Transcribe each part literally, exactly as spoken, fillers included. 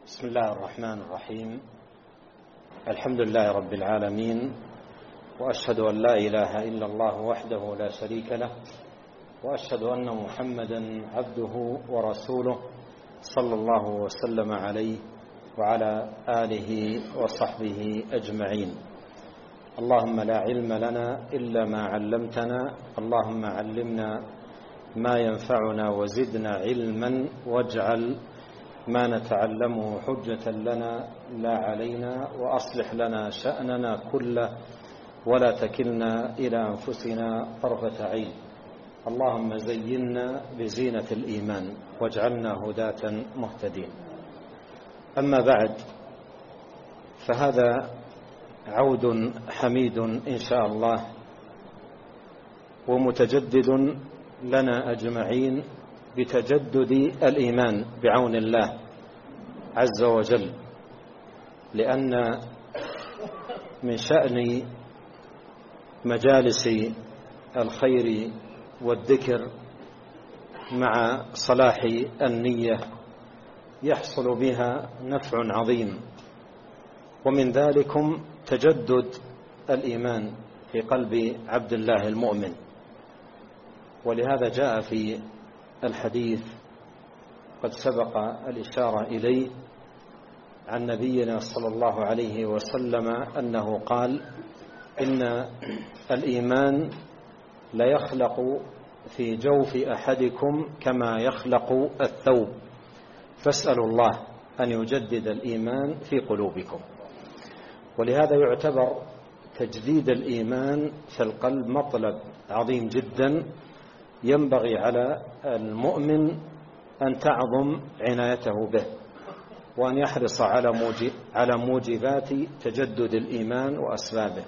بسم الله الرحمن الرحيم. الحمد لله رب العالمين، وأشهد أن لا إله إلا الله وحده لا شريك له، وأشهد أن محمدا عبده ورسوله صلى الله وسلم عليه وعلى آله وصحبه أجمعين. اللهم لا علم لنا إلا ما علمتنا، اللهم علمنا ما ينفعنا وزدنا علما، واجعل ما نتعلمه حجة لنا لا علينا، وأصلح لنا شأننا كله ولا تكلنا إلى أنفسنا طرفة عين. اللهم زينا بزينة الإيمان واجعلنا هداة مهتدين. أما بعد، فهذا عود حميد إن شاء الله ومتجدد لنا أجمعين بتجدد الإيمان بعون الله عز وجل، لأن من شأن مجالس الخير والذكر مع صلاح النية يحصل بها نفع عظيم، ومن ذلكم تجدد الإيمان في قلب عبد الله المؤمن. ولهذا جاء في الحديث قد سبق الإشارة إليه عن نبينا صلى الله عليه وسلم أنه قال: إن الإيمان ليخلق في جوف أحدكم كما يخلق الثوب، فاسألوا الله أن يجدد الإيمان في قلوبكم. ولهذا يعتبر تجديد الإيمان في القلب مطلب عظيم جدا، ينبغي على المؤمن أن تعظم عنايته به، وأن يحرص على موجبات تجدد الإيمان وأسبابه.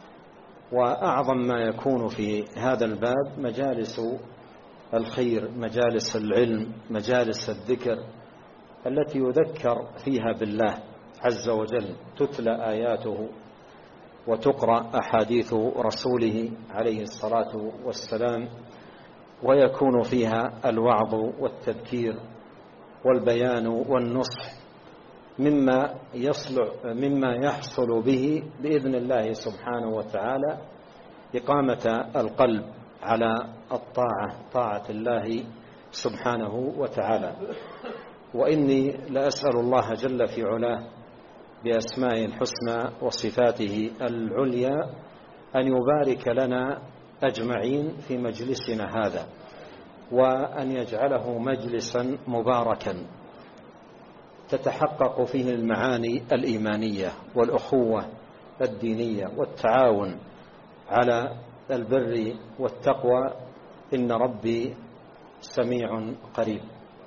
وأعظم ما يكون في هذا الباب مجالس الخير، مجالس العلم، مجالس الذكر التي يذكر فيها بالله عز وجل، تتلى آياته وتقرأ أحاديث رسوله عليه الصلاة والسلام، ويكون فيها الوعظ والتذكير والبيان والنصح مما يصلح مما يحصل به بإذن الله سبحانه وتعالى إقامة القلب على الطاعة، طاعة الله سبحانه وتعالى. وإني لأسأل الله جل في علاه بأسمائه الحسنى وصفاته العليا أن يبارك لنا أجمعين في مجلسنا هذا، وأن يجعله مجلسا مباركا تتحقق فيه المعاني الإيمانية والأخوة الدينية والتعاون على البر والتقوى. إن ربي سميع قريب.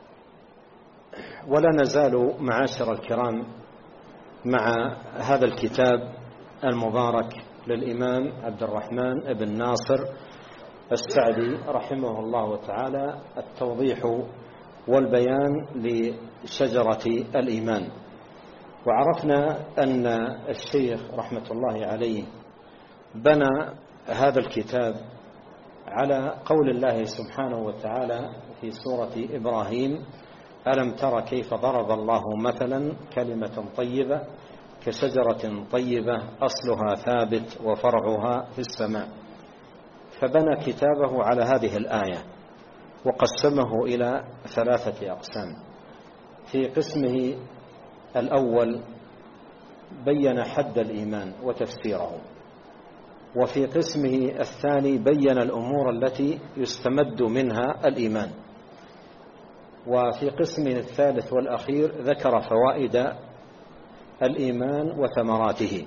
ولا نزال معاشر الكرام مع هذا الكتاب المبارك للإمام عبد الرحمن بن ناصر السعدي رحمه الله تعالى، التوضيح والبيان لشجرة الإيمان. وعرفنا أن الشيخ رحمة الله عليه بنى هذا الكتاب على قول الله سبحانه وتعالى في سورة إبراهيم: ألم تر كيف ضرب الله مثلا كلمة طيبة كشجرة طيبة أصلها ثابت وفرعها في السماء. فبنى كتابه على هذه الآية وقسمه إلى ثلاثة أقسام. في قسمه الأول بين حد الإيمان وتفسيره، وفي قسمه الثاني بين الأمور التي يستمد منها الإيمان، وفي قسمه الثالث والأخير ذكر فوائد الإيمان وثمراته.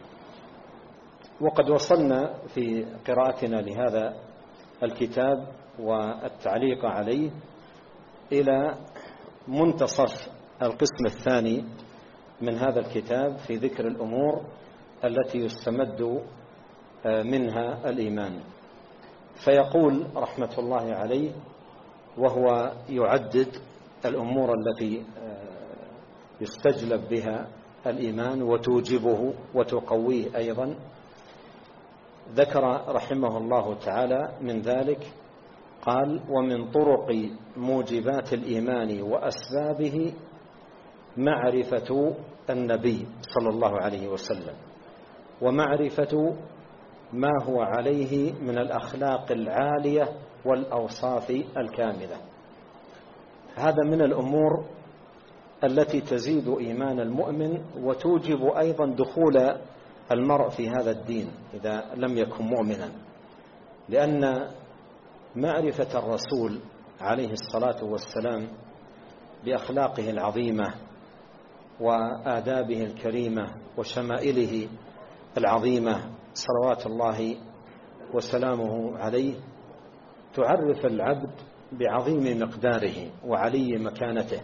وقد وصلنا في قراءتنا لهذا الكتاب والتعليق عليه إلى منتصف القسم الثاني من هذا الكتاب في ذكر الأمور التي يستمد منها الإيمان. فيقول رحمة الله عليه وهو يعدد الأمور التي يستجلب بها الإيمان وتوجبه وتقويه أيضا، ذكر رحمه الله تعالى من ذلك قال: ومن طرق موجبات الإيمان وأسبابه معرفة النبي صلى الله عليه وسلم ومعرفة ما هو عليه من الأخلاق العالية والأوصاف الكاملة. هذا من الأمور التي تزيد إيمان المؤمن وتوجب أيضا دخول المرء في هذا الدين إذا لم يكن مؤمنا، لأن معرفة الرسول عليه الصلاة والسلام بأخلاقه العظيمة وآدابه الكريمة وشمائله العظيمة صلوات الله وسلامه عليه تعرف العبد بعظيم مقداره وعلي مكانته.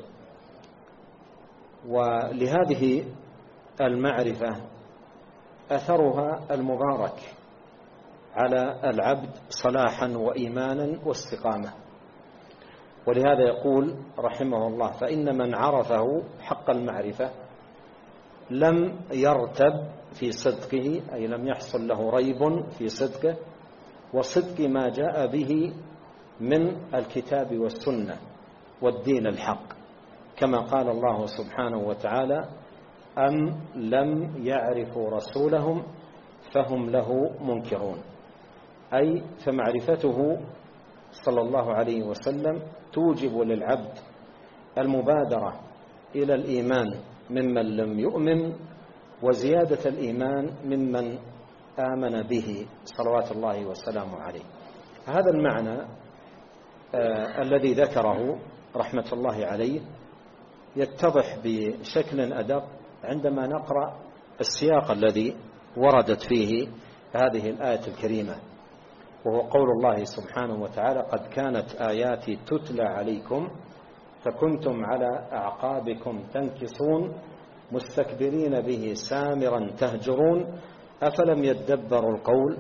ولهذه المعرفة أثرها المبارك على العبد صلاحا وإيمانا واستقامة. ولهذا يقول رحمه الله: فإن من عرفه حق المعرفة لم يرتب في صدقه، أي لم يحصل له ريب في صدقه وصدق ما جاء به من الكتاب والسنة والدين الحق، كما قال الله سبحانه وتعالى: أم لم يعرفوا رسولهم فهم له منكرون. أي فمعرفته صلى الله عليه وسلم توجب للعبد المبادرة إلى الإيمان ممن لم يؤمن وزيادة الإيمان ممن آمن به صلوات الله وسلامه عليه. هذا المعنى آه الذي ذكره رحمة الله عليه يتضح بشكل أدق عندما نقرأ السياق الذي وردت فيه هذه الآية الكريمة، وهو قول الله سبحانه وتعالى: قد كانت آياتي تتلى عليكم فكنتم على أعقابكم تنكصون مستكبرين به سامرا تهجرون أفلم يدبروا القول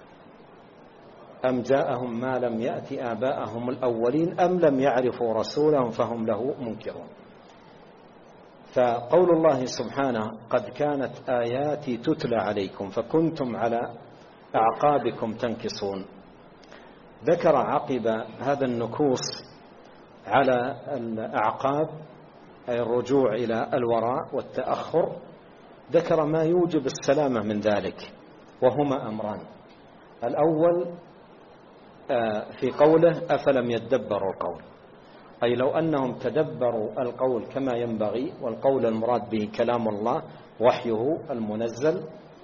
أم جاءهم ما لم يأت آباءهم الأولين أم لم يعرفوا رسولهم فهم له منكرون. فقول الله سبحانه: قد كانت آياتي تتلى عليكم فكنتم على أعقابكم تنكصون، ذكر عقب هذا النكوص على الأعقاب أي الرجوع إلى الوراء والتأخر، ذكر ما يوجب السلامة من ذلك، وهما أمران: الأول في قوله أفلم يدبروا القول، أي لو أنهم تدبروا القول كما ينبغي، والقول المراد به كلام الله وحيه المنزل،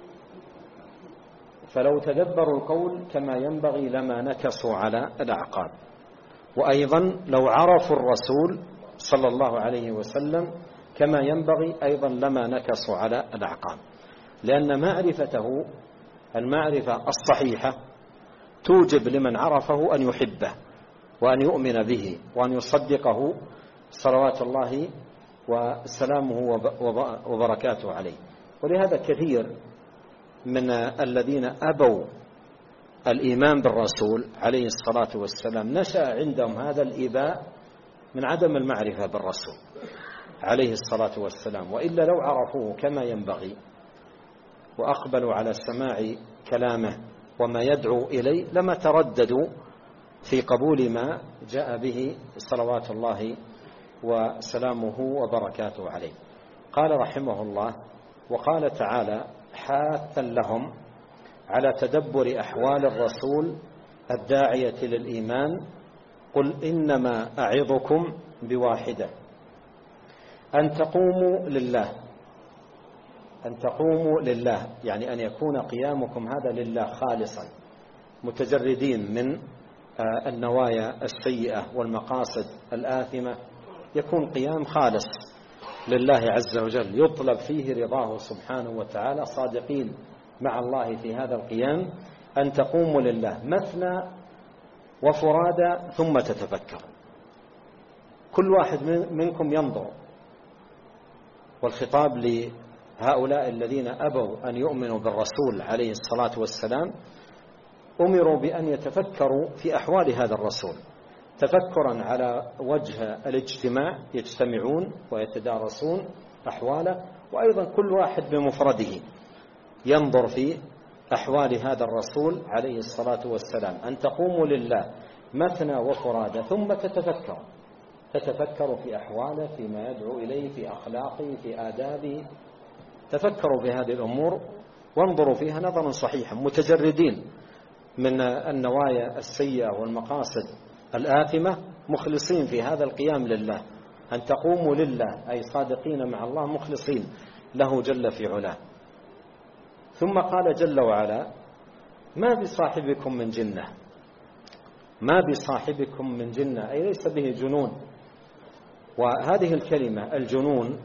فلو تدبروا القول كما ينبغي لما نكصوا على الأعقاب. وأيضا لو عرفوا الرسول صلى الله عليه وسلم كما ينبغي أيضا لما نكصوا على الأعقاب، لأن معرفته المعرفة الصحيحة توجب لمن عرفه أن يحبه وأن يؤمن به وأن يصدقه صلوات الله وسلامه وبركاته عليه. ولهذا كثير من الذين أبوا الإيمان بالرسول عليه الصلاة والسلام نشأ عندهم هذا الإباء من عدم المعرفة بالرسول عليه الصلاة والسلام، وإلا لو عرفوه كما ينبغي وأقبلوا على سماع كلامه وما يدعو إليه لما ترددوا في قبول ما جاء به صلوات الله وسلامه وبركاته عليه. قال رحمه الله: وقال تعالى حاثا لهم على تدبر أحوال الرسول الداعية للإيمان: قل إنما أعظكم بواحدة أن تقوموا لله، أن تقوموا لله يعني أن يكون قيامكم هذا لله خالصا، متجردين من النوايا السيئة والمقاصد الآثمة، يكون قيام خالص لله عز وجل يطلب فيه رضاه سبحانه وتعالى، صادقين مع الله في هذا القيام. أن تقوموا لله مثنى وفرادى ثم تتفكر، كل واحد منكم ينظر، والخطاب لهؤلاء الذين أبوا أن يؤمنوا بالرسول عليه الصلاة والسلام أمروا بأن يتفكروا في أحوال هذا الرسول تفكرا على وجه الاجتماع، يجتمعون ويتدارسون أحواله، وأيضا كل واحد بمفرده ينظر في أحوال هذا الرسول عليه الصلاة والسلام. أن تقوموا لله مثنى وفرادى ثم تتفكر، تتفكر في أحواله، فيما يدعو إليه، في أخلاقه، في آدابه. تفكروا في هذه الأمور وانظروا فيها نظرا صحيحا، متجردين من النوايا السيئة والمقاصد الآثمة، مخلصين في هذا القيام لله، أن تقوموا لله أي صادقين مع الله مخلصين له جل في علاه. ثم قال جل وعلا: ما بصاحبكم من جنة، ما بصاحبكم من جنة أي ليس به جنون. وهذه الكلمة الجنون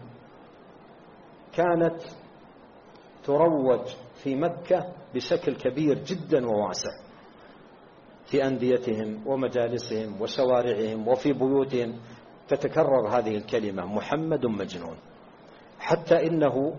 كانت تروج في مكة بشكل كبير جدا وواسع، في أنديتهم ومجالسهم وشوارعهم وفي بيوتهم تتكرر هذه الكلمة: محمد مجنون. حتى إنه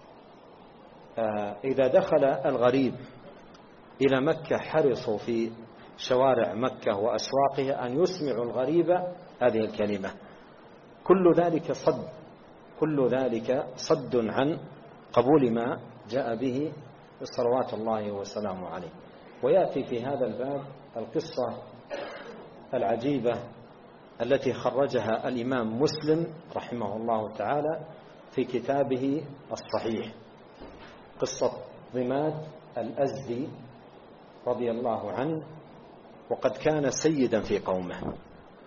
إذا دخل الغريب إلى مكة حرصوا في شوارع مكة وأسواقها أن يسمعوا الغريب هذه الكلمة. كل ذلك صد كل ذلك صد عن قبول ما جاء به صلوات الله وسلامه عليه. ويأتي في هذا الباب القصة العجيبة التي خرجها الإمام مسلم رحمه الله تعالى في كتابه الصحيح، قصة ضماد الأزدي رضي الله عنه، وقد كان سيدا في قومه.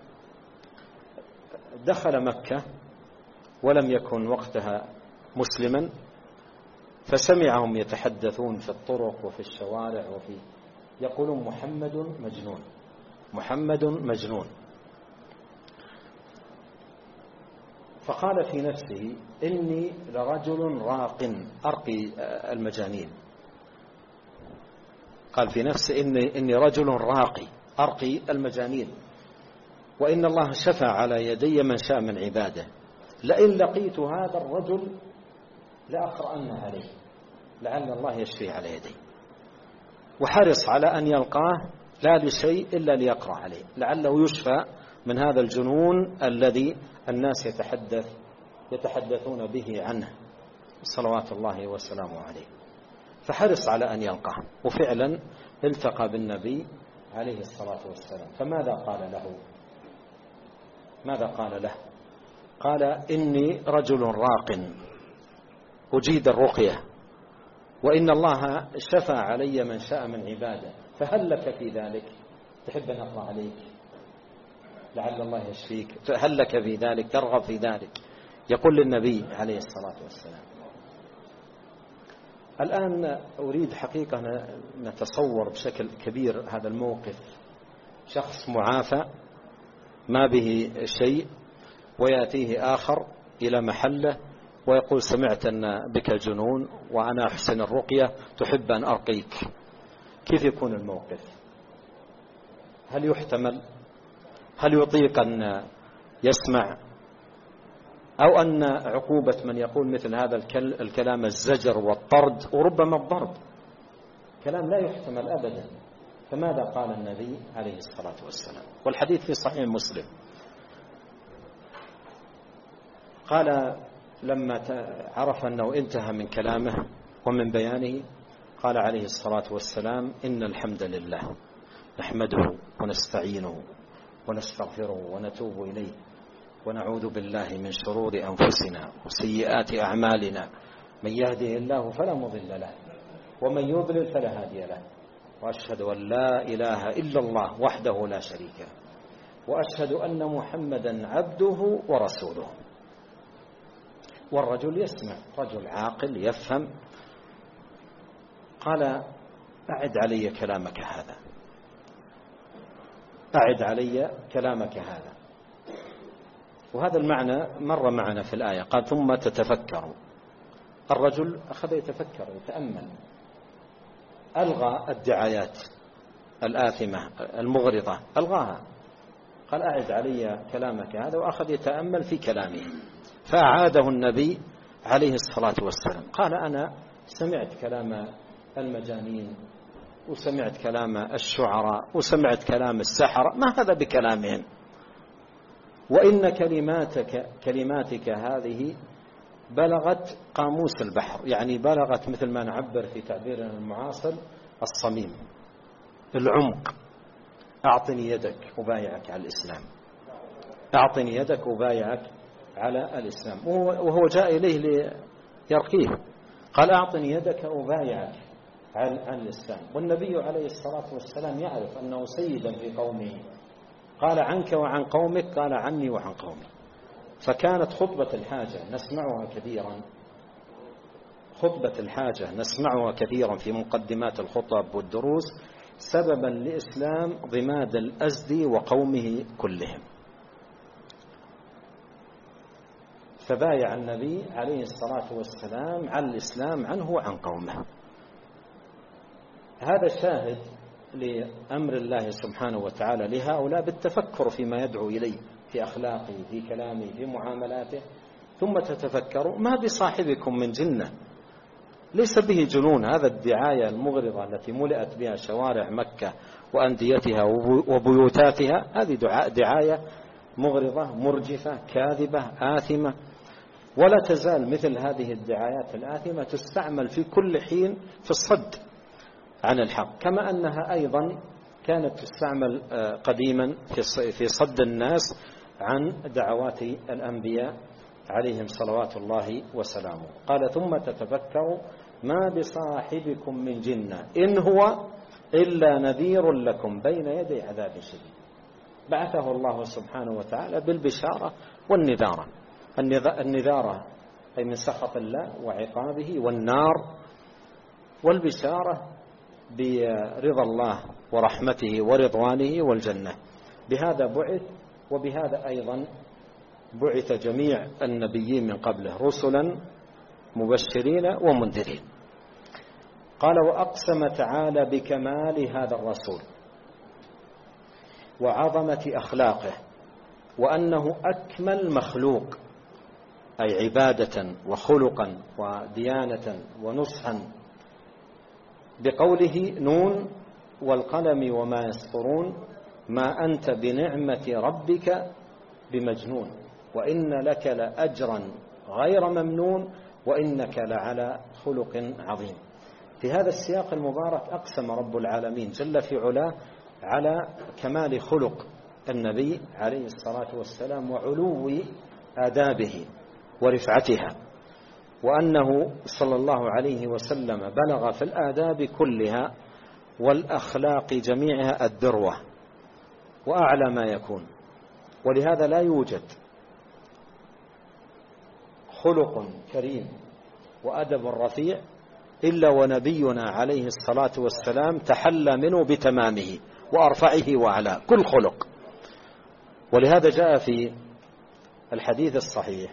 دخل مكة ولم يكن وقتها مسلما، فسمعهم يتحدثون في الطرق وفي الشوارع وفي يقولون: محمد مجنون، محمد مجنون. فقال في نفسه: إني لرجل راق أرقي المجانين. قال في نفسه: إني, إني رجل راقي أرقي المجانين، وإن الله شفع على يدي من شاء من عباده، لئن لقيت هذا الرجل لأقرأن عليه، لعل الله يشفي على يدي. وحرص على أن يلقاه لا لشيء إلا ليقرأ عليه، لعله يشفى من هذا الجنون الذي الناس يتحدث يتحدثون به عنه صلوات الله وسلامه عليه. فحرص على أن يلقاه، وفعلا التقى بالنبي عليه الصلاة والسلام. فماذا قال له؟ ماذا قال له؟ قال: إني رجل راق أجيد الرقية، وإن الله شفى علي من شاء من عباده، فهل لك في ذلك؟ تحب أن أقرأ عليك لعل الله يشفيك؟ فهل لك في ذلك؟ ترغب في ذلك؟ يقول للنبي عليه الصلاة والسلام. الآن أريد حقيقة نتصور بشكل كبير هذا الموقف: شخص معافى ما به شيء، ويأتيه آخر إلى محله ويقول: سمعت أن بك جنون وأنا أحسن الرقية، تحب أن أرقيك. كيف يكون الموقف؟ هل يحتمل؟ هل يطيق أن يسمع؟ أو أن عقوبة من يقول مثل هذا الكلام الزجر والطرد وربما الضرب؟ كلام لا يحتمل أبدا. فماذا قال النبي عليه الصلاة والسلام؟ والحديث في صحيح مسلم. قال لما عرف أنه انتهى من كلامه ومن بيانه، قال عليه الصلاة والسلام: إن الحمد لله نحمده ونستعينه ونستغفره ونتوب إليه، ونعوذ بالله من شرور أنفسنا وسيئات أعمالنا، من يهده الله فلا مضل له ومن يضلل فلا هادي له، وأشهد أن لا إله إلا الله وحده لا شريك له، وأشهد أن محمدا عبده ورسوله. والرجل يسمع، رجل عاقل يفهم. قال: أعد علي كلامك هذا، أعد علي كلامك هذا. وهذا المعنى مر معنا في الآية. قال: ثم تتفكر. الرجل أخذ يتفكر يتأمل، ألغى الدعايات الآثمة المغرضة، ألغاها. قال: أعد علي كلامك هذا، وأخذ يتأمل في كلامه. فأعاده النبي عليه الصلاة والسلام. قال: أنا سمعت كلام المجانين، وسمعت كلام الشعراء، وسمعت كلام السحرة، ما هذا بكلامهم، وإن كلماتك كلماتك هذه بلغت قاموس البحر، يعني بلغت مثل ما نعبر في تعبيرنا المعاصر الصميم، العمق. أعطني يدك أبايعك على الإسلام. أعطني يدك أبايعك على الإسلام، وهو جاء إليه ليرقيه، قال أعطني يدك أبايعك على الإسلام. والنبي عليه الصلاة والسلام يعرف أنه سيدا في قومه، قال عنك وعن قومك، قال عني وعن قومي. فكانت خطبة الحاجة نسمعها كثيرا، خطبة الحاجة نسمعها كثيرا في مقدمات الخطب والدروس سببا لإسلام ضماد الأزدي وقومه كلهم. فبايع النبي عليه الصلاة والسلام على الإسلام عنه وعن قومه. هذا شاهد لأمر الله سبحانه وتعالى لهؤلاء بالتفكر فيما يدعو إليه في أخلاقه، في كلامه، في معاملاته. ثم تتفكروا ما بصاحبكم من جنة، ليس به جنون. هذا الدعاية المغرضة التي ملئت بها شوارع مكة وأنديتها وبيوتاتها، هذه دعاية مغرضة مرجفة كاذبة آثمة، ولا تزال مثل هذه الدعايات الآثمة تستعمل في كل حين في الصد عن الحق، كما أنها أيضا كانت تستعمل قديما في صد الناس عن دعوات الأنبياء عليهم صلوات الله وسلامه. قال ثم تتفكروا ما بصاحبكم من جنة إن هو إلا نذير لكم بين يدي عذاب شديد. بعثه الله سبحانه وتعالى بالبشارة والنذارة. النذارة أي من سخط الله وعقابه والنار، والبشارة برضا الله ورحمته ورضوانه والجنة. بهذا بعث، وبهذا أيضا بعث جميع النبيين من قبله رسلا مبشرين ومنذرين. قال وأقسم تعالى بكمال هذا الرسول وعظمة أخلاقه وأنه أكمل مخلوق، أي عبادة وخلقا وديانة ونصحا، بقوله نون والقلم وما يسطرون ما أنت بنعمة ربك بمجنون وإن لك لأجرا غير ممنون وإنك لعلى خلق عظيم. في هذا السياق المبارك أقسم رب العالمين جل في علاه على كمال خلق النبي عليه الصلاة والسلام وعلو آدابه ورفعتها، وأنه صلى الله عليه وسلم بلغ في الآداب كلها والأخلاق جميعها الذروة وأعلى ما يكون. ولهذا لا يوجد خلق كريم وأدب رفيع إلا ونبينا عليه الصلاة والسلام تحلى منه بتمامه وأرفعه وأعلاه كل خلق. ولهذا جاء في الحديث الصحيح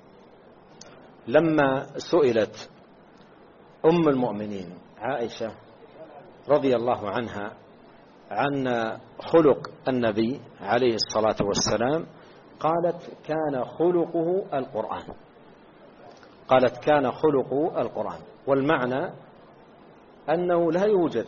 لما سئلت أم المؤمنين عائشة رضي الله عنها عن خلق النبي عليه الصلاة والسلام، قالت كان خلقه القرآن. قالت كان خلقه القرآن، والمعنى أنه لا يوجد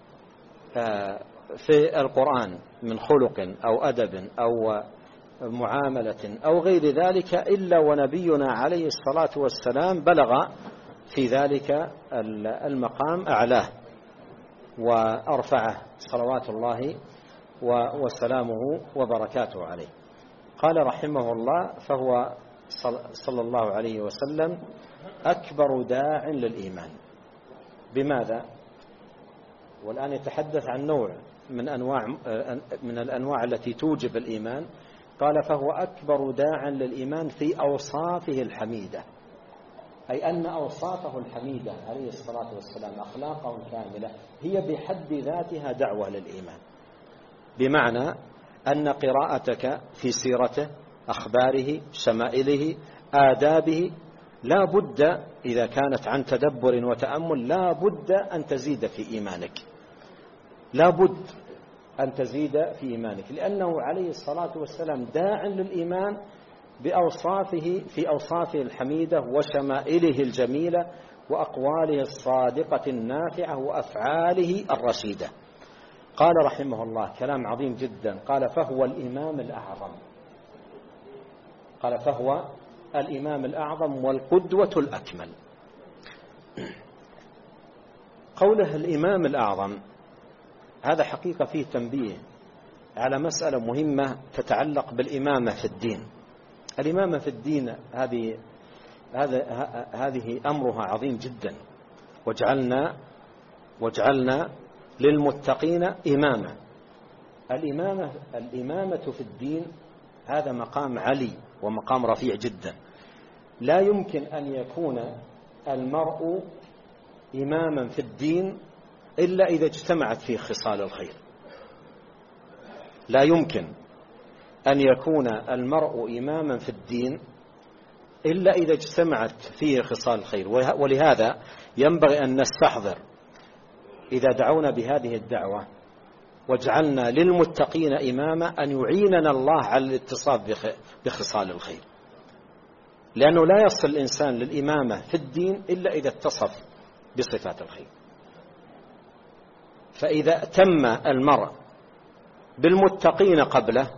في القرآن من خلق أو أدب أو معاملة أو غير ذلك إلا ونبينا عليه الصلاة والسلام بلغ في ذلك المقام أعلاه وأرفعه صلوات الله وسلامه وبركاته عليه. قال رحمه الله فهو صلى الله عليه وسلم أكبر داع للإيمان. بماذا؟ والآن يتحدث عن نوع من أنواع من الأنواع التي توجب الإيمان. قال فهو أكبر داع للإيمان في أوصافه الحميدة، أي أن أوصافه الحميدة عليه الصلاة والسلام أخلاقه الكاملة هي بحد ذاتها دعوة للإيمان. بمعنى أن قراءتك في سيرته، أخباره، شمائله، آدابه لا بد إذا كانت عن تدبر وتأمل لا بد أن تزيد في إيمانك، لا بد أن تزيد في إيمانك، لأنه عليه الصلاة والسلام داع للإيمان بأوصافه في أوصافه الحميدة وشمائله الجميلة وأقواله الصادقة النافعة وأفعاله الرشيدة. قال رحمه الله كلام عظيم جدا، قال فهو الإمام الأعظم. قال فهو الإمام الأعظم والقدوة الأكمل. قوله الإمام الأعظم هذا حقيقة فيه تنبيه على مسألة مهمة تتعلق بالإمامة في الدين. الإمامة في الدين هذه هذه أمرها عظيم جدا. وجعلنا وجعلنا للمتقين إماما. الإمامة الإمامة في الدين هذا مقام علي ومقام رفيع جدا. لا يمكن أن يكون المرء إماما في الدين إلا إذا اجتمعت فيه خصال الخير. لا يمكن أن يكون المرء إماما في الدين إلا إذا اجتمعت فيه خصال الخير. ولهذا ينبغي أن نستحضر إذا دعونا بهذه الدعوة وجعلنا للمتقين إماما أن يعيننا الله على الاتصاف بخصال الخير، لأنه لا يصل الإنسان للإمامة في الدين إلا إذا اتصف بصفات الخير. فإذا تم المرء بالمتقين قبله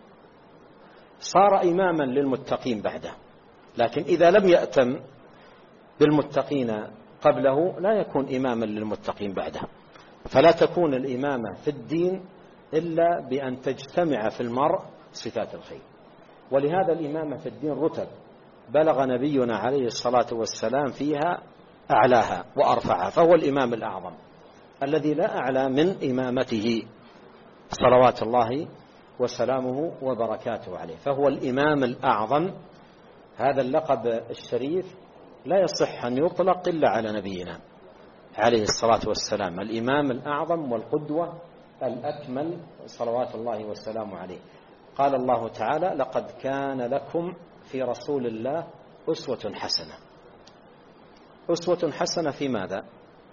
صار إماما للمتقين بعده، لكن إذا لم يأتم بالمتقين قبله لا يكون إماما للمتقين بعده. فلا تكون الإمامة في الدين إلا بأن تجتمع في المرء صفات الخير. ولهذا الإمامة في الدين رتب بلغ نبينا عليه الصلاة والسلام فيها أعلاها وأرفعها، فهو الإمام الأعظم الذي لا أعلى من إمامته صلوات الله وسلامه وبركاته عليه، فهو الإمام الأعظم. هذا اللقب الشريف لا يصح أن يطلق إلا على نبينا عليه الصلاة والسلام، الإمام الأعظم والقدوة الأكمل صلوات الله والسلام عليه. قال الله تعالى: لقد كان لكم في رسول الله أسوة حسنة. أسوة حسنة في ماذا؟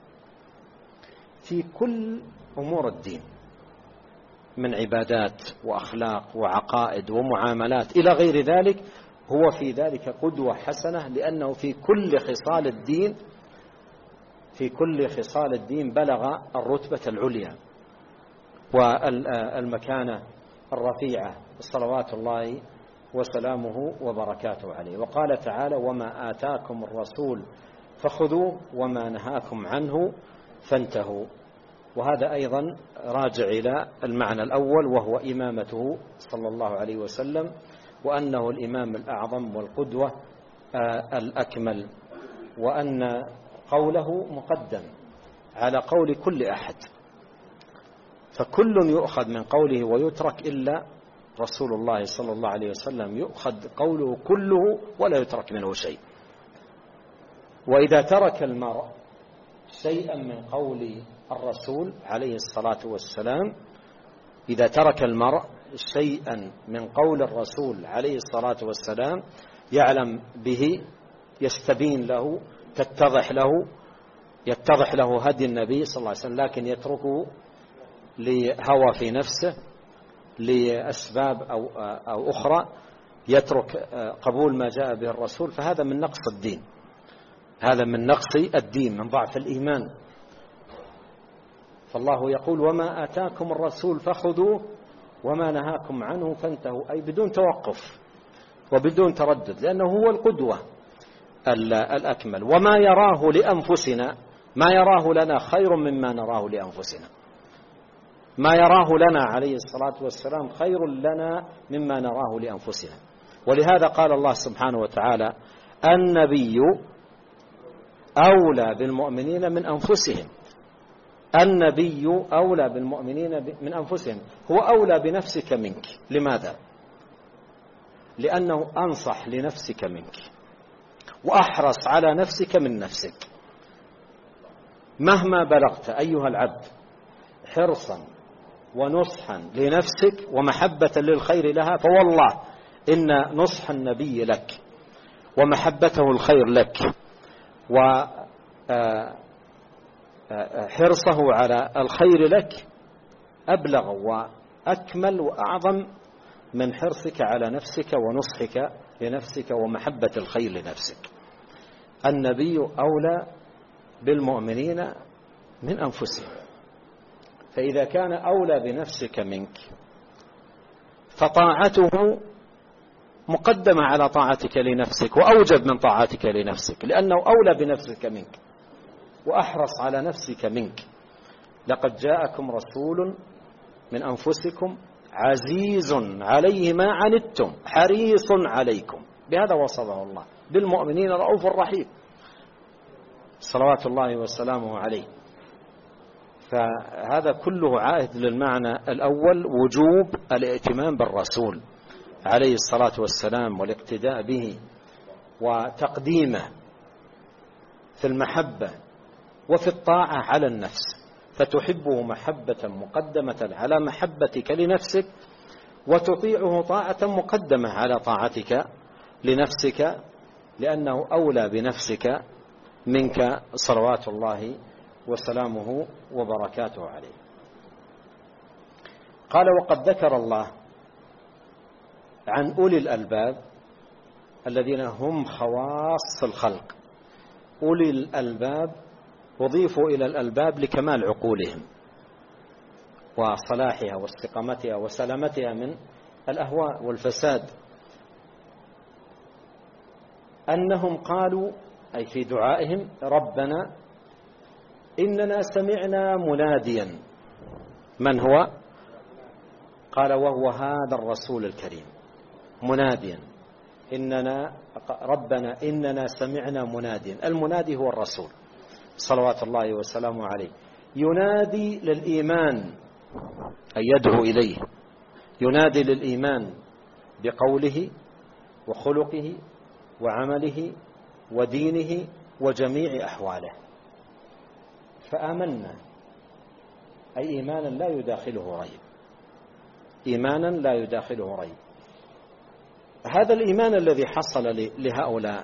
في كل أمور الدين من عبادات وأخلاق وعقائد ومعاملات إلى غير ذلك، هو في ذلك قدوة حسنة، لأنه في كل خصال الدين في كل خصال الدين بلغ الرتبة العليا والمكانة الرفيعة صلوات الله وسلامه وبركاته عليه. وقال تعالى: وما آتاكم الرسول فخذوه وما نهاكم عنه فانتهوا. وهذا أيضا راجع إلى المعنى الأول، وهو إمامته صلى الله عليه وسلم، وأنه الإمام الأعظم والقدوة الأكمل، وأن قوله مقدم على قول كل أحد، فكل يؤخذ من قوله ويترك إلا رسول الله صلى الله عليه وسلم، يؤخذ قوله كله ولا يترك منه شيء. وإذا ترك المرء شيئا من قول الرسول عليه الصلاة والسلام إذا ترك المرء شيئا من قول الرسول عليه الصلاة والسلام يعلم به، يستبين له، تتضح له يتضح له هدي النبي صلى الله عليه وسلم، لكن يتركه لهوى في نفسه لأسباب أو, أو أخرى، يترك قبول ما جاء به الرسول، فهذا من نقص الدين، هذا من نقص الدين، من ضعف الإيمان. فالله يقول: وما آتاكم الرسول فخذوه وما نهاكم عنه فانتهوا، أي بدون توقف وبدون تردد، لأنه هو القدوة الأكمل. وما يراه لأنفسنا، ما يراه لنا خير مما نراه لأنفسنا، ما يراه لنا عليه الصلاة والسلام خير لنا مما نراه لأنفسنا. ولهذا قال الله سبحانه وتعالى: النبي أولى بالمؤمنين من أنفسهم. النبي أولى بالمؤمنين من أنفسهم، هو أولى بنفسك منك. لماذا؟ لأنه أنصح لنفسك منك وأحرص على نفسك من نفسك. مهما بلغت أيها العبد حرصا ونصحا لنفسك ومحبة للخير لها، فوالله إن نصح النبي لك ومحبته الخير لك وحرصه على الخير لك أبلغ وأكمل وأعظم من حرصك على نفسك ونصحك لنفسك ومحبة الخير لنفسك. النبي أولى بالمؤمنين من أنفسهم، فإذا كان أولى بنفسك منك فطاعته مقدمة على طاعتك لنفسك وأوجب من طاعتك لنفسك، لأنه أولى بنفسك منك وأحرص على نفسك منك. لقد جاءكم رسول من أنفسكم عزيز عليه ما عنتم حريص عليكم، بهذا وصفه الله بالمؤمنين رؤوف رحيم صلوات الله وسلامه عليه. فهذا كله عائد للمعنى الأول، وجوب الائتمام بالرسول عليه الصلاة والسلام والاقتداء به وتقديمه في المحبة وفي الطاعة على النفس، فتحبه محبة مقدمة على محبتك لنفسك، وتطيعه طاعة مقدمة على طاعتك لنفسك، لأنه أولى بنفسك منك صلوات الله وسلامه وبركاته عليه. قال: وقد ذكر الله عن أولي الألباب الذين هم خواص الخلق. أولي الألباب أضيفوا إلى الألباب لكمال عقولهم وصلاحها واستقامتها وسلامتها من الأهواء والفساد، أنهم قالوا أي في دعائهم: ربنا إننا سمعنا مناديا. من هو؟ قال: وهو هذا الرسول الكريم. مناديا، إننا ربنا إننا سمعنا مناديا. المنادي هو الرسول صلوات الله وسلامه عليه، ينادي للإيمان أي يدعو إليه، ينادي للإيمان بقوله وخلقه وعمله ودينه وجميع أحواله. فآمنا أي إيمانا لا يداخله ريب، إيمانا لا يداخله ريب. هذا الإيمان الذي حصل لهؤلاء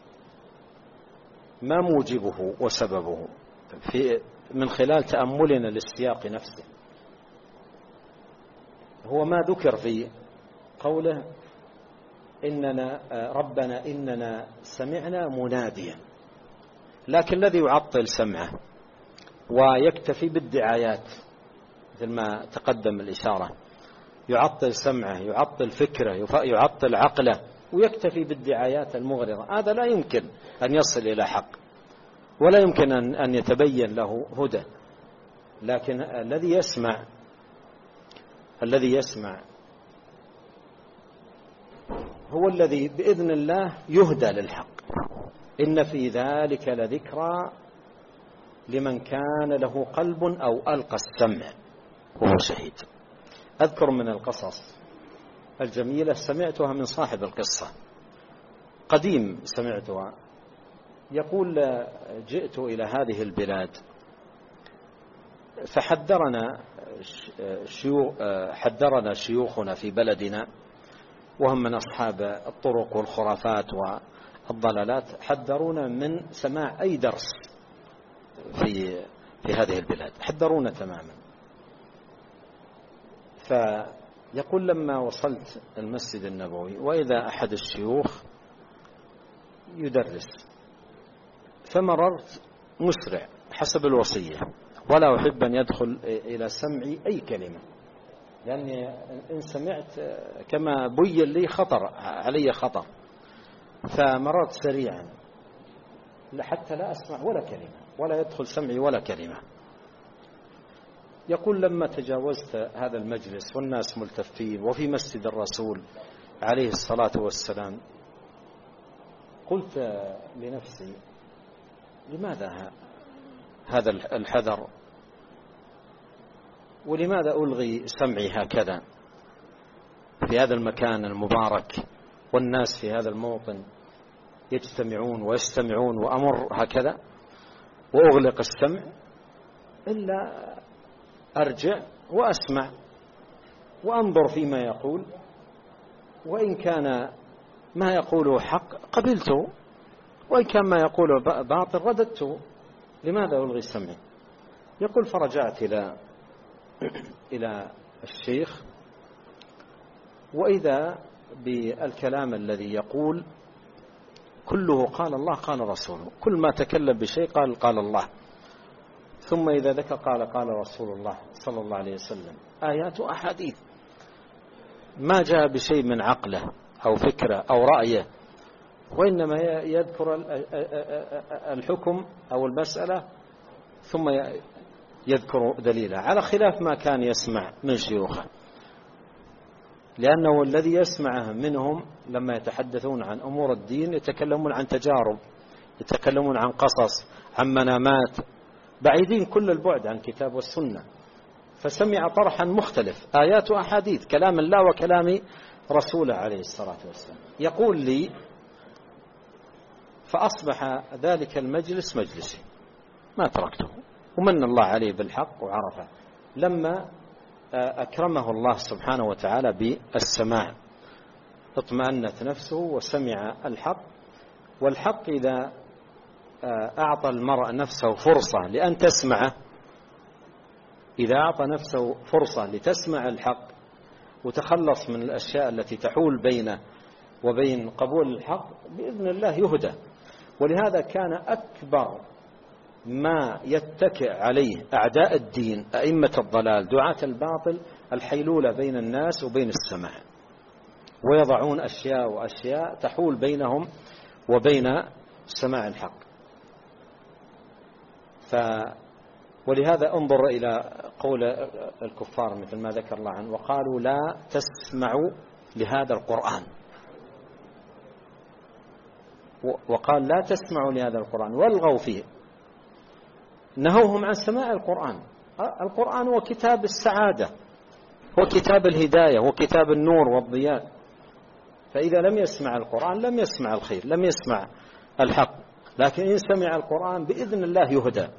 ما موجبه وسببه؟ في من خلال تأملنا للسياق نفسه، هو ما ذكر في قوله: إننا ربنا إننا سمعنا مناديا. لكن الذي يعطل سمعه ويكتفي بالدعايات مثل ما تقدم الإشارة، يعطل سمعه، يعطل فكره، يعطل عقله، ويكتفي بالدعايات المغرضة، هذا لا يمكن أن يصل إلى حق ولا يمكن أن يتبين له هدى. لكن الذي يسمع الذي يسمع هو الذي بإذن الله يهدى للحق. إن في ذلك لذكرى لمن كان له قلب أو ألقى السمع وهو شهيد. أذكر من القصص الجميلة سمعتها من صاحب القصة، قديم سمعتها، يقول: جئت إلى هذه البلاد فحذرنا شيوخ حذرنا شيوخنا في بلدنا، وهم من أصحاب الطرق والخرافات والضلالات، حذرونا من سماع أي درس في في هذه البلاد، حذرونا تماما. فيقول: لما وصلت المسجد النبوي وإذا أحد الشيوخ يدرس، فمررت مسرع حسب الوصية، ولا أحب أن يدخل إلى سمعي أي كلمة، لأني إن سمعت كما بين لي خطر علي خطر، فمررت سريعا حتى لا أسمع ولا كلمة ولا يدخل سمعي ولا كلمة. يقول: لما تجاوزت هذا المجلس والناس ملتفين وفي مسجد الرسول عليه الصلاة والسلام، قلت لنفسي: لماذا هذا الحذر؟ ولماذا ألغي سمعي هكذا في هذا المكان المبارك والناس في هذا الموطن يجتمعون ويستمعون، وأمر هكذا وأغلق السمع إلا أرجع وأسمع وأنظر فيما يقول، وإن كان ما يقوله حق قبلته، وإن كان ما يقوله باطل رددته. لماذا ألغي سمعي؟ يقول: فرجعت إلى إلى الشيخ، وإذا بالكلام الذي يقول كله قال الله قال رسوله، كل ما تكلم بشيء قال قال الله، ثم إذا ذكر قال قال رسول الله صلى الله عليه وسلم، آيات وأحاديث، ما جاء بشيء من عقله أو فكرة أو رأيه، وإنما يذكر الحكم أو المسألة ثم يذكر دليله، على خلاف ما كان يسمع من شيوخه. لأنه الذي يسمعه منهم لما يتحدثون عن أمور الدين يتكلمون عن تجارب، يتكلمون عن قصص، عن منامات، بعيدين كل البعد عن كتاب والسنة. فسمع طرحا مختلف، آيات وأحاديث، كلام الله وكلام رسوله عليه الصلاة والسلام. يقول لي: فأصبح ذلك المجلس مجلسي، ما تركته، ومن الله عليه بالحق وعرفه لما أكرمه الله سبحانه وتعالى بالسماع، اطمأنت نفسه وسمع الحق. والحق إذا أعطى المرء نفسه فرصة لأن تسمعه، إذا أعطى نفسه فرصة لتسمع الحق وتخلص من الأشياء التي تحول بينه وبين قبول الحق، بإذن الله يهدى. ولهذا كان أكبر ما يتكئ عليه أعداء الدين، أئمة الضلال، دعاة الباطل، الحيلولة بين الناس وبين السماع، ويضعون أشياء وأشياء تحول بينهم وبين سماع الحق. ف ولهذا انظر إلى قول الكفار مثل ما ذكر الله عنه: وقالوا لا تسمعوا لهذا القرآن، وقال لا تسمعوا لهذا القرآن والغوا فيه، نهوهم عن سماع القرآن. القرآن هو كتاب السعادة، هو كتاب الهداية، هو كتاب النور والضياء. فإذا لم يسمع القرآن لم يسمع الخير، لم يسمع الحق. لكن إن سمع القرآن بإذن الله يهدى.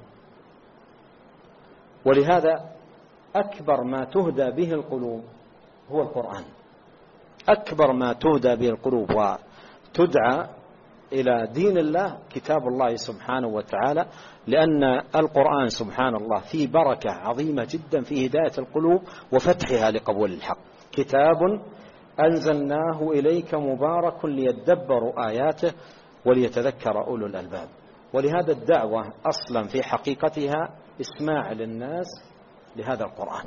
ولهذا أكبر ما تهدى به القلوب هو القرآن، أكبر ما تهدى به القلوب وتدعى إلى دين الله كتاب الله سبحانه وتعالى، لأن القرآن سبحان الله فيه بركة عظيمة جدا في هداية القلوب وفتحها لقبول الحق. كتاب أنزلناه إليك مبارك ليدبروا آياته وليتذكر أولو الألباب. ولهذا الدعوة أصلا في حقيقتها إسماع للناس لهذا القرآن،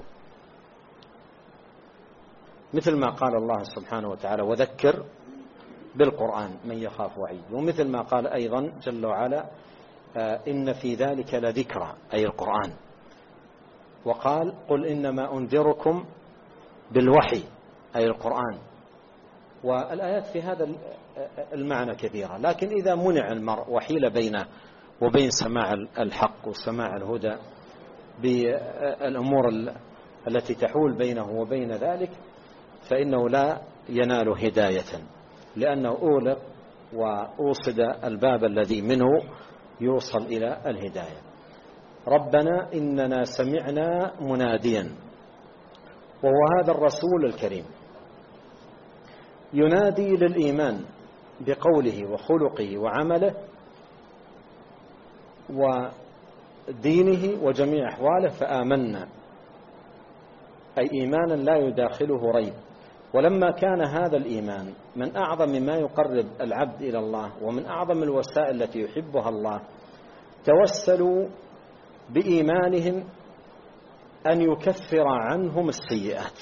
مثل ما قال الله سبحانه وتعالى: وذكر بالقرآن من يخاف وعيد. ومثل ما قال أيضا جل وعلا: إن في ذلك لذكرى، أي القرآن. وقال: قل إنما أنذركم بالوحي، أي القرآن. والآيات في هذا المعنى كثيرة. لكن إذا منع المرء وحيل بينه وبين سماع الحق وسماع الهدى بالأمور التي تحول بينه وبين ذلك، فإنه لا ينال هداية، لأنه أولق وأوصد الباب الذي منه يوصل إلى الهداية. ربنا إننا سمعنا مناديا، وهو هذا الرسول الكريم، ينادي للإيمان بقوله وخلقه وعمله ودينه وجميع أحواله، فآمنا، أي إيمانا لا يداخله ريب. ولما كان هذا الإيمان من أعظم ما يقرب العبد إلى الله ومن أعظم الوسائل التي يحبها الله، توسلوا بإيمانهم أن يكفر عنهم السيئات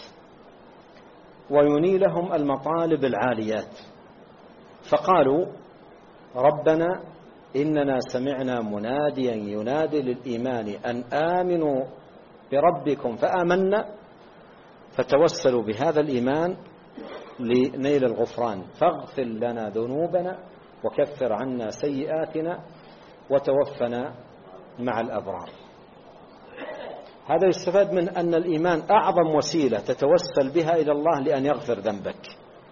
وينيلهم المطالب العاليات. فقالوا: ربنا إننا سمعنا مناديا ينادي للإيمان أن آمنوا بربكم فآمنا، فتوسلوا بهذا الإيمان لنيل الغفران. فاغفر لنا ذنوبنا وكفر عنا سيئاتنا وتوفنا مع الأبرار. هذا يستفاد من أن الإيمان أعظم وسيلة تتوسل بها إلى الله لأن يغفر ذنبك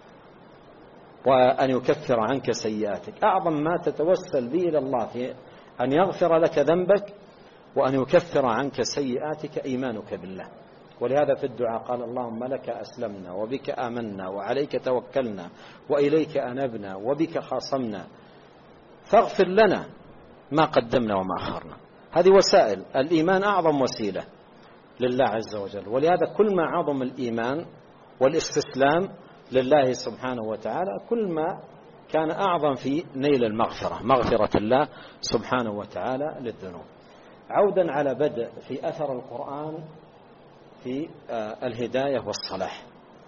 وأن يكفر عنك سيئاتك. أعظم ما تتوسل به إلى الله في أن يغفر لك ذنبك وأن يكفر عنك سيئاتك إيمانك بالله. ولهذا في الدعاء قال: اللهم لك أسلمنا وبك آمنا وعليك توكلنا وإليك أنبنا وبك خاصمنا فاغفر لنا ما قدمنا وما أخرنا. هذه وسائل الإيمان، أعظم وسيلة لله عز وجل. ولهذا كل ما عظم الإيمان والاستسلام لله سبحانه وتعالى كل ما كان أعظم في نيل المغفرة، مغفرة الله سبحانه وتعالى للذنوب. عودا على بدء في أثر القرآن في الهداية والصلاح.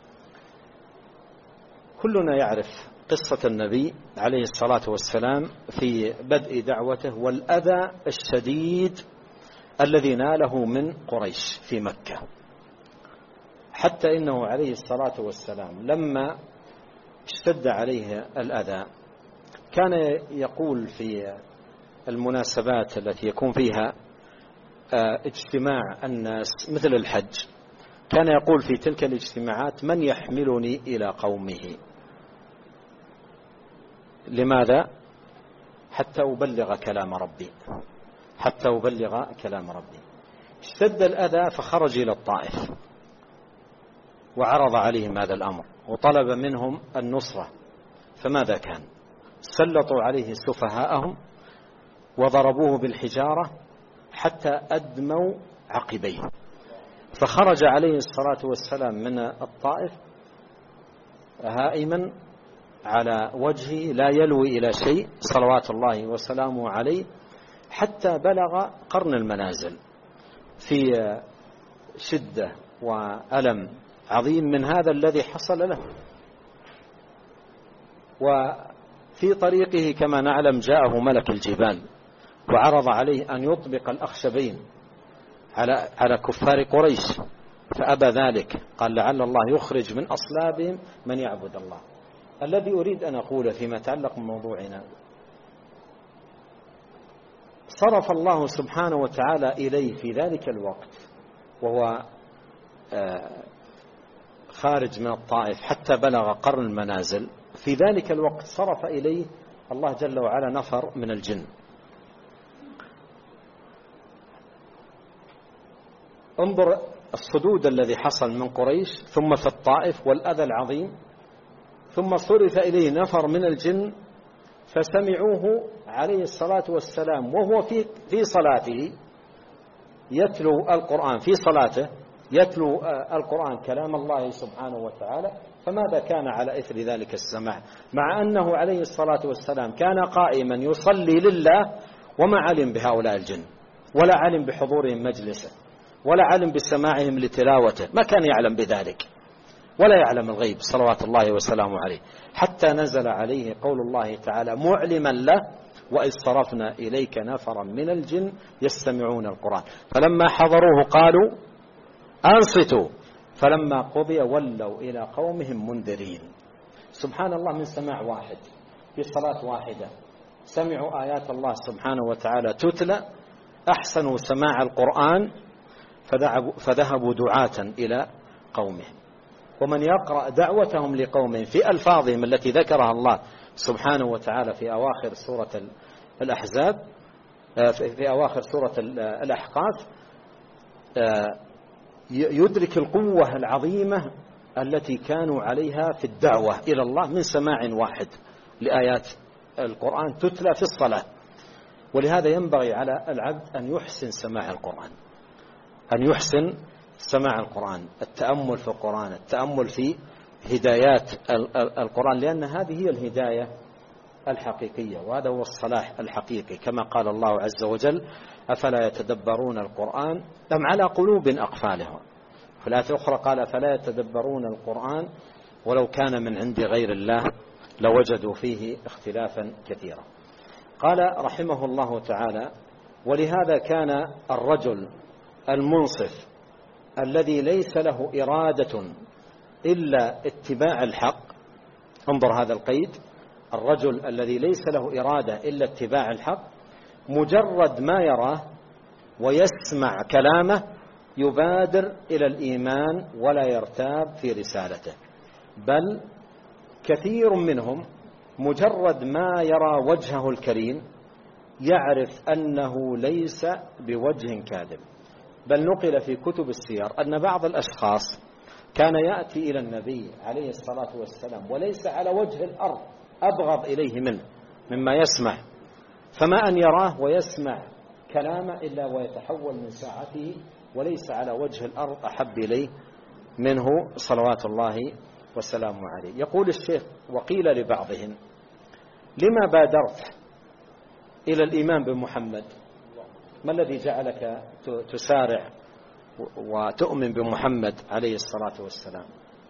كلنا يعرف قصة النبي عليه الصلاة والسلام في بدء دعوته والأذى الشديد الذي ناله من قريش في مكة، حتى إنه عليه الصلاة والسلام لما اشتد عليه الأذى كان يقول في المناسبات التي يكون فيها اجتماع الناس مثل الحج، كان يقول في تلك الاجتماعات: من يحملني إلى قومه؟ لماذا؟ حتى أبلغ كلام ربي، حتى أبلغ كلام ربي. اشتد الأذى فخرج إلى الطائف وعرض عليهم هذا الأمر وطلب منهم النصرة، فماذا كان؟ سلطوا عليه سفهاءهم وضربوه بالحجارة حتى أدموا عقبيه، فخرج عليه الصلاة والسلام من الطائف هائما على وجهه لا يلوي إلى شيء صلوات الله وسلامه عليه، حتى بلغ قرن المنازل في شدة وألم عظيم من هذا الذي حصل له. وفي طريقه كما نعلم جاءه ملك الجبال وعرض عليه أن يطبق الأخشبين على على كفار قريش، فأبى ذلك، قال: لعل الله يخرج من أصلابهم من يعبد الله. الذي أريد أن أقول فيما يتعلق بموضوعنا: صرف الله سبحانه وتعالى إليه في ذلك الوقت وهو خارج من الطائف حتى بلغ قرن المنازل، في ذلك الوقت صرف إليه الله جل وعلا نفر من الجن. انظر الصدود الذي حصل من قريش ثم في الطائف والأذى العظيم، ثم صرف إليه نفر من الجن فسمعوه عليه الصلاة والسلام وهو في في صلاته يتلو القرآن، في صلاته يتلو القرآن كلام الله سبحانه وتعالى. فماذا كان على إثر ذلك السماع، مع أنه عليه الصلاة والسلام كان قائما يصلي لله وما علم بهؤلاء الجن ولا علم بحضورهم مجلسه ولا علم بسماعهم لتلاوته، ما كان يعلم بذلك ولا يعلم الغيب صلوات الله وسلامه عليه، حتى نزل عليه قول الله تعالى معلما له: وإذ صرفنا إليك نفرا من الجن يستمعون القرآن فلما حضروه قالوا أنصتوا فلما قضي ولوا إلى قومهم منذرين. سبحان الله، من سماع واحد في صلاة واحدة سمعوا آيات الله سبحانه وتعالى تتلى، أحسنوا سماع القرآن فذهبوا دعاة إلى قومهم. ومن يقرأ دعوتهم لقومهم في ألفاظهم التي ذكرها الله سبحانه وتعالى في أواخر سورة الأحزاب، في أواخر سورة الأحقاف، يدرك القوة العظيمة التي كانوا عليها في الدعوة إلى الله من سماع واحد لآيات القرآن تتلى في الصلاة. ولهذا ينبغي على العبد أن يحسن سماع القرآن، أن يحسن سماع القرآن، التأمل في القرآن، التأمل في هدايات القرآن، لأن هذه هي الهداية الحقيقية وهذا هو الصلاح الحقيقي، كما قال الله عز وجل: أفلا يتدبرون القرآن أم على قلوب أقفالها. في الآية الأخرى قال: أفلا يتدبرون القرآن ولو كان من عند غير الله لوجدوا فيه اختلافا كثيرا. قال رحمه الله تعالى: ولهذا كان الرجل المنصف الذي ليس له إرادة إلا اتباع الحق، انظر هذا القيد، الرجل الذي ليس له إرادة إلا اتباع الحق، مجرد ما يراه ويسمع كلامه يبادر إلى الإيمان ولا يرتاب في رسالته، بل كثير منهم مجرد ما يرى وجهه الكريم يعرف أنه ليس بوجه كاذب. بل نقل في كتب السير أن بعض الأشخاص كان يأتي إلى النبي عليه الصلاة والسلام وليس على وجه الأرض أبغض إليه منه مما يسمع، فما أن يراه ويسمع كلامه إلا ويتحول من ساعته وليس على وجه الأرض أحب إليه منه صلوات الله وسلامه عليه. يقول الشيخ: وقيل لبعضهم: لما بادرت إلى الإيمان بمحمد؟ ما الذي جعلك تسارع وتؤمن بمحمد عليه الصلاة والسلام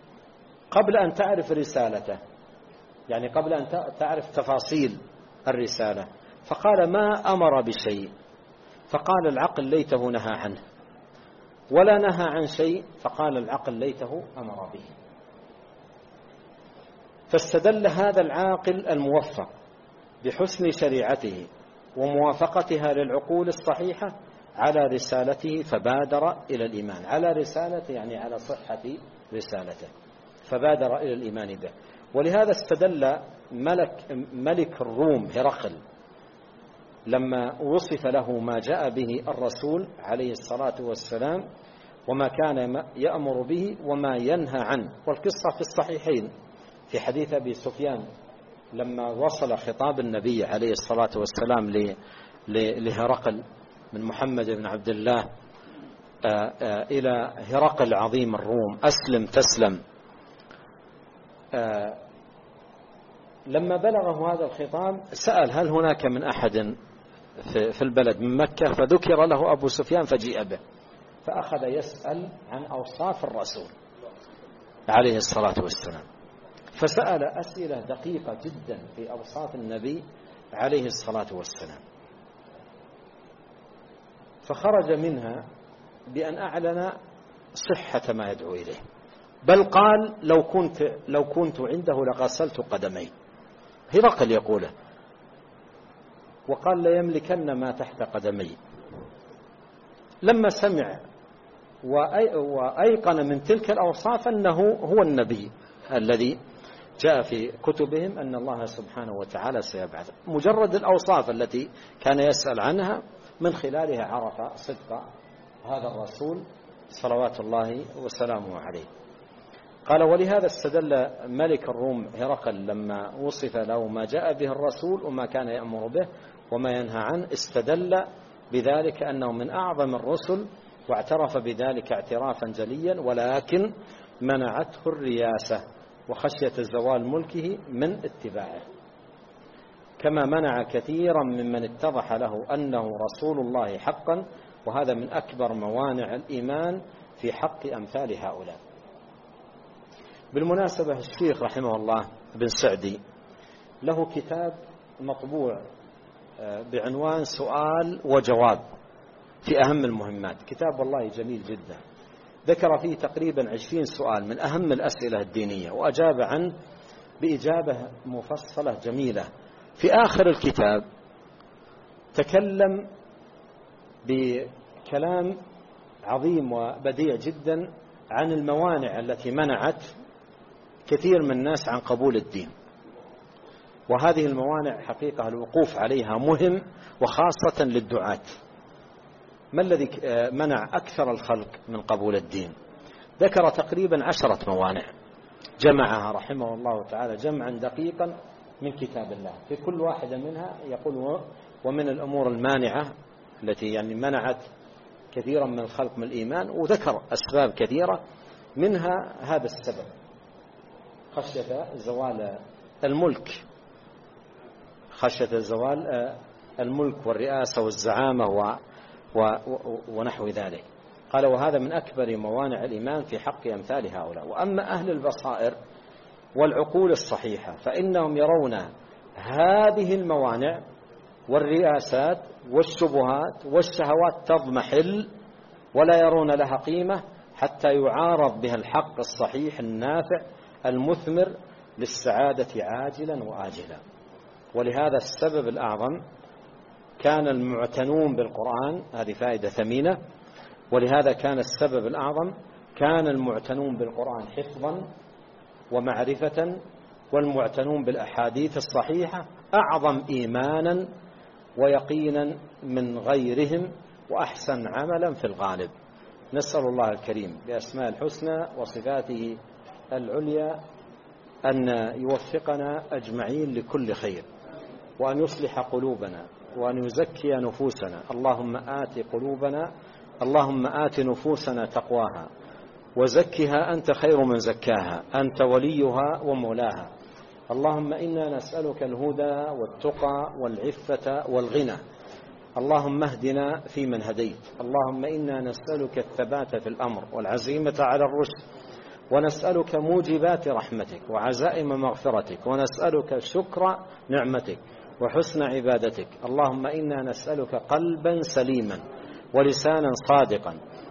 قبل أن تعرف رسالته، يعني قبل أن تعرف تفاصيل الرسالة؟ فقال: ما أمر بشيء، فقال العقل: ليته نهى عنه. ولا نهى عن شيء، فقال العقل ليته أمر به. فاستدل هذا العاقل الموفق بحسن شريعته وموافقتها للعقول الصحيحة على رسالته فبادر إلى الإيمان، على رسالته يعني على صحة رسالته، فبادر إلى الإيمان به. ولهذا استدل ملك, ملك الروم هرقل لما وصف له ما جاء به الرسول عليه الصلاة والسلام وما كان يأمر به وما ينهى عنه. والقصة في الصحيحين في حديث أبي سفيان لما وصل خطاب النبي عليه الصلاة والسلام لهرقل من محمد بن عبد الله إلى هرقل عظيم الروم: أسلم تسلم. لما بلغه هذا الخطاب سأل: هل هناك من أحد في البلد من مكة؟ فذكر له أبو سفيان فجيء به، فأخذ يسأل عن أوصاف الرسول عليه الصلاة والسلام، فسأل أسئلة دقيقة جدا في أوصاف النبي عليه الصلاة والسلام، فخرج منها بأن أعلن صحة ما يدعو إليه، بل قال: لو كنت, لو كنت عنده لغسلت قدمي. هرقل يقوله، وقال: ليملكن ما تحت قدمي. لما سمع وأيقن من تلك الأوصاف أنه هو النبي الذي جاء في كتبهم أن الله سبحانه وتعالى سيبعث، مجرد الأوصاف التي كان يسأل عنها من خلالها عرف صدق هذا الرسول صلوات الله وسلامه عليه. قال: ولهذا استدل ملك الروم هرقل لما وصف له ما جاء به الرسول وما كان يأمر به وما ينهى عنه، استدل بذلك أنه من أعظم الرسل، واعترف بذلك اعترافا جليا، ولكن منعته الرياسة وخشية زوال ملكه من اتباعه، كما منع كثيرا ممن اتضح له أنه رسول الله حقا، وهذا من أكبر موانع الإيمان في حق أمثال هؤلاء. بالمناسبة الشيخ رحمه الله بن سعدي له كتاب مطبوع بعنوان سؤال وجواب في أهم المهمات، كتاب والله جميل جدا، ذكر فيه تقريبا عشرين سؤال من أهم الأسئلة الدينية وأجاب عنه بإجابة مفصلة جميلة. في آخر الكتاب تكلم بكلام عظيم وبديع جدا عن الموانع التي منعت كثير من الناس عن قبول الدين، وهذه الموانع حقيقة الوقوف عليها مهم، وخاصة للدعاة. ما الذي منع أكثر الخلق من قبول الدين؟ ذكر تقريبا عشرة موانع، جمعها رحمه الله تعالى جمعا دقيقا من كتاب الله، في كل واحدة منها يقول: ومن الأمور المانعة التي يعني منعت كثيرا من الخلق من الإيمان، وذكر أسباب كثيرة، منها هذا السبب: خشية زوال الملك، خشية زوال الملك والرئاسة والزعامة و ونحو ذلك. قال: وهذا من أكبر موانع الإيمان في حق أمثال هؤلاء. وأما أهل البصائر والعقول الصحيحة فإنهم يرون هذه الموانع والرئاسات والشبهات والشهوات تضمحل ولا يرون لها قيمة حتى يعارض بها الحق الصحيح النافع المثمر للسعادة عاجلا وآجلا. ولهذا السبب الأعظم كان المعتنون بالقرآن، هذه فائدة ثمينة، ولهذا كان السبب الأعظم كان المعتنون بالقرآن حفظا ومعرفة، والمعتنون بالأحاديث الصحيحة أعظم إيمانا ويقينا من غيرهم وأحسن عملا في الغالب. نسأل الله الكريم بأسماء الحسنى وصفاته العليا أن يوفقنا أجمعين لكل خير، وأن يصلح قلوبنا، وأن يزكي نفوسنا. اللهم آت قلوبنا اللهم آت نفوسنا تقواها وزكها أنت خير من زكاها، أنت وليها ومولاها. اللهم إنا نسألك الهدى والتقى والعفة والغنى. اللهم اهدنا فيمن هديت. اللهم إنا نسألك الثبات في الأمر والعزيمة على الرشد، ونسألك موجبات رحمتك وعزائم مغفرتك، ونسألك شكر نعمتك وحسن عبادتك. اللهم إنا نسألك قلبا سليما ولسانا صادقا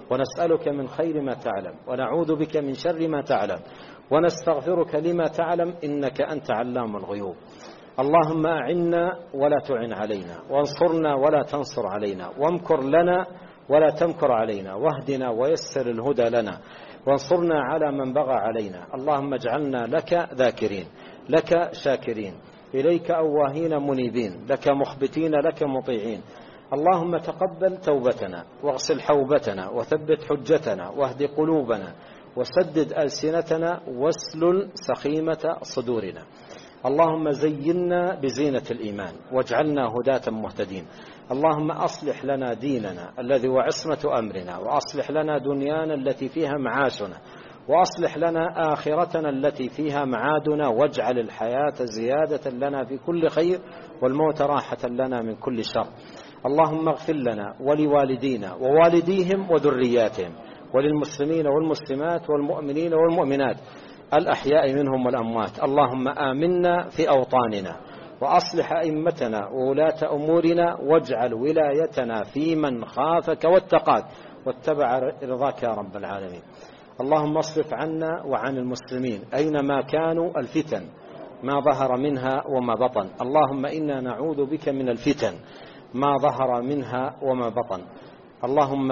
ونسألك من خير ما تعلم ونعوذ بك من شر ما تعلم ونستغفرك لما تعلم إنك أنت علام الغيوب. اللهم أعنا ولا تعن علينا، وانصرنا ولا تنصر علينا، وامكر لنا ولا تمكر علينا، واهدنا ويسر الهدى لنا، وانصرنا على من بغى علينا. اللهم اجعلنا لك ذاكرين، لك شاكرين، إليك أواهين منيبين، لك مخبتين، لك مطيعين. اللهم تقبل توبتنا واغسل حوبتنا وثبت حجتنا واهد قلوبنا وسدد ألسنتنا واسلل سخيمة صدورنا. اللهم زينا بزينة الإيمان واجعلنا هداة مهتدين. اللهم أصلح لنا ديننا الذي هو عصمة أمرنا، وأصلح لنا دنيانا التي فيها معاشنا، وأصلح لنا آخرتنا التي فيها معادنا، واجعل الحياة زيادة لنا في كل خير والموت راحة لنا من كل شر. اللهم اغفر لنا ولوالدينا ووالديهم وذرياتهم وللمسلمين والمسلمات والمؤمنين والمؤمنات الأحياء منهم والأموات. اللهم آمنا في أوطاننا وأصلح أئمتنا وولاة أمورنا، واجعل ولايتنا في من خافك واتقاك واتبع رضاك يا رب العالمين. اللهم اصرف عنا وعن المسلمين أينما كانوا الفتن ما ظهر منها وما بطن. اللهم إنا نعوذ بك من الفتن ما ظهر منها وما بطن. اللهم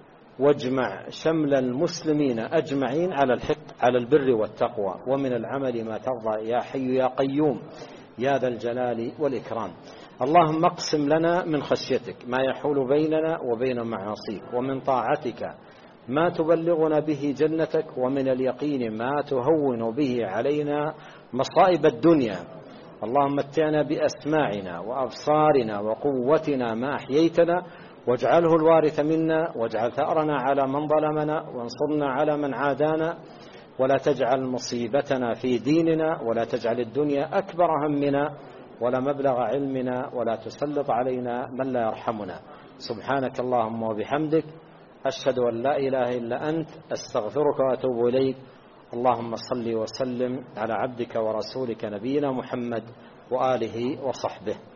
واجمع شمل المسلمين أجمعين على الحق على البر والتقوى ومن العمل ما ترضى يا حي يا قيوم يا ذا الجلال والإكرام. اللهم اقسم لنا من خشيتك ما يحول بيننا وبين معاصيك، ومن طاعتك ما تبلغنا به جنتك، ومن اليقين ما تهون به علينا مصائب الدنيا. اللهم متعنا بأسماعنا وأبصارنا وقوتنا ما أحييتنا، واجعله الوارث منا، واجعل ثأرنا على من ظلمنا، وانصرنا على من عادانا، ولا تجعل مصيبتنا في ديننا، ولا تجعل الدنيا أكبر همنا ولا مبلغ علمنا، ولا تسلط علينا من لا يرحمنا. سبحانك اللهم وبحمدك، أشهد أن لا إله إلا أنت، أستغفرك وأتوب إليك. اللهم صل وسلم على عبدك ورسولك نبينا محمد وآله وصحبه.